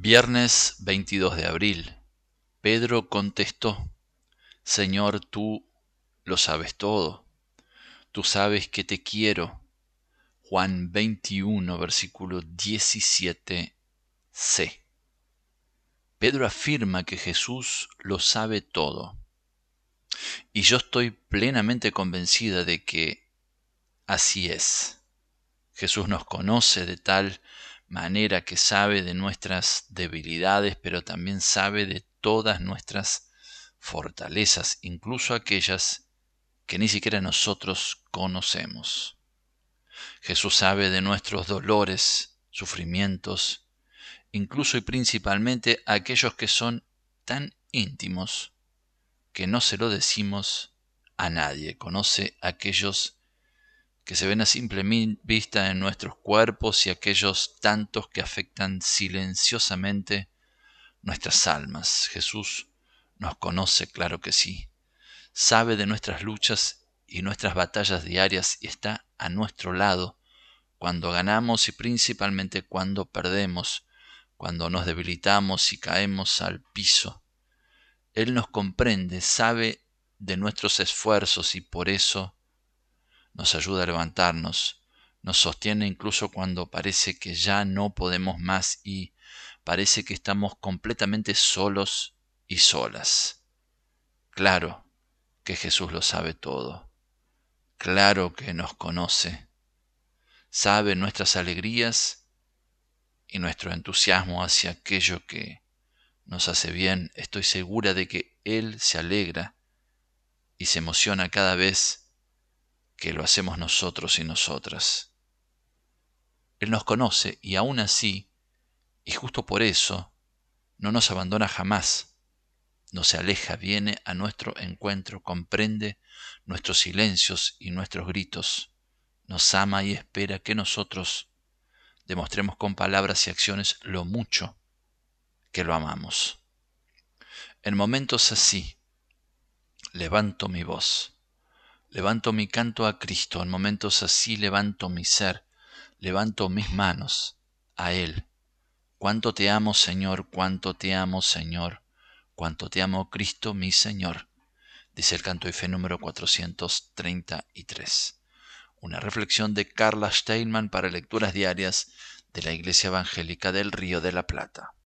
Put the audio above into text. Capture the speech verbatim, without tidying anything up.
Viernes veintidós de abril. Pedro contestó: Señor, tú lo sabes todo. Tú sabes que te quiero. Juan veintiuno, versículo diecisiete c. Pedro afirma que Jesús lo sabe todo. Y yo estoy plenamente convencida de que así es. Jesús nos conoce de tal manera que sabe de nuestras debilidades, pero también sabe de todas nuestras fortalezas, incluso aquellas que ni siquiera nosotros conocemos. Jesús sabe de nuestros dolores, sufrimientos, incluso y principalmente aquellos que son tan íntimos que no se lo decimos a nadie. Conoce aquellos que se ven a simple vista en nuestros cuerpos y aquellos tantos que afectan silenciosamente nuestras almas. Jesús nos conoce, claro que sí. Sabe de nuestras luchas y nuestras batallas diarias y está a nuestro lado cuando ganamos y principalmente cuando perdemos, cuando nos debilitamos y caemos al piso. Él nos comprende, sabe de nuestros esfuerzos y por eso nos ayuda a levantarnos, nos sostiene incluso cuando parece que ya no podemos más y parece que estamos completamente solos y solas. Claro que Jesús lo sabe todo, claro que nos conoce, sabe nuestras alegrías y nuestro entusiasmo hacia aquello que nos hace bien. Estoy segura de que Él se alegra y se emociona cada vez que lo hacemos nosotros y nosotras. Él nos conoce y aún así, y justo por eso, no nos abandona jamás. No se aleja, viene a nuestro encuentro, comprende nuestros silencios y nuestros gritos. Nos ama y espera que nosotros demostremos con palabras y acciones lo mucho que lo amamos. En momentos así, levanto mi voz. Levanto mi canto a Cristo, en momentos así levanto mi ser, levanto mis manos a Él. Cuánto te amo, Señor, cuánto te amo, Señor, cuánto te amo, Cristo, mi Señor, dice el canto de fe número cuatrocientos treinta y tres. Una reflexión de Carla Steinman para lecturas diarias de la Iglesia Evangélica del Río de la Plata.